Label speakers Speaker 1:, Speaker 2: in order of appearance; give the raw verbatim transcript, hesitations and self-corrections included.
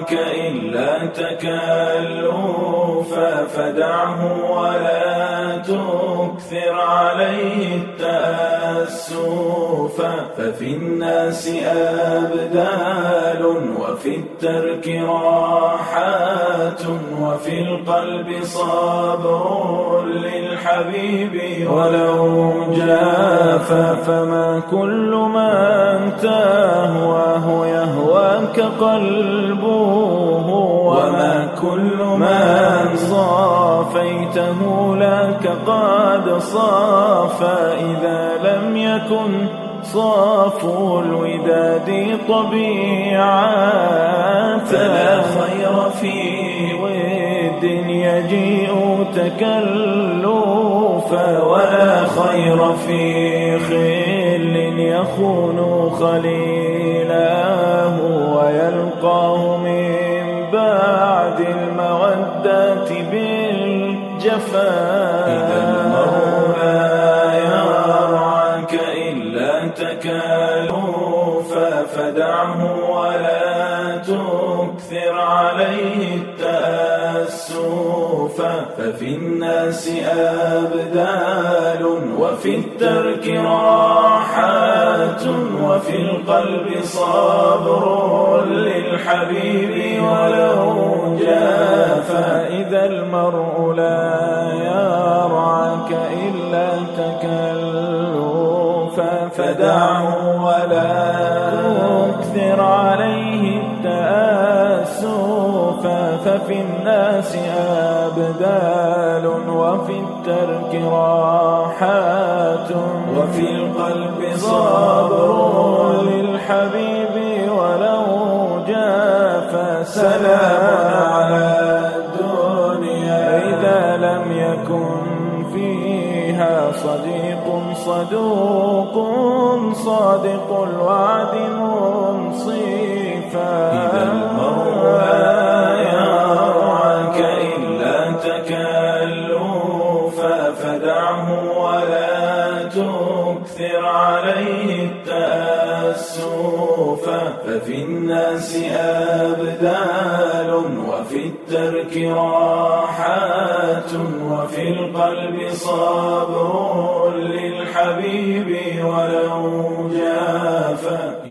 Speaker 1: يرعاك إلا تكلفا فدعه ولا تكثر عليه التأسفا ففي الناس أبدال وفي الترك راحات وفي القلب صبر للحبيب ولو جافا فما كل من تهواه يهواك قلبه وما كل من صافيته لك قد صافا إذا لم يكن صافو الوداد طبيعة فلا خير في ود يجيء تكلفا ولا خير في خل يخون خليله ويلقاه من بعد المودة بالجفاء إذا المرء لا يرعاك إلا تكلفا فدعه ولا تكثر عليه التأسفا ففي الناس أبدال وفي الترك راحات وفي القلب صبر للحبيب ولو جافا إذا المرء لا يرعاك إلا تكلفا فدعه ولا تكثر عليه التأسفا ففي الناس أبدال وفي الترك راحات وفي القلب صبر للحبيب ولو جافا سلام على الدنيا إذا لم يكن فيها صديق صدوق صادق الوعد منصفا إذا المرء لا يرعاك إلا تكلفا فدعه ولا تكثر عليه التأسفا ففي الناس أبدال وفي الترك راحات وفي القلب صبر للحبيب ولو جافا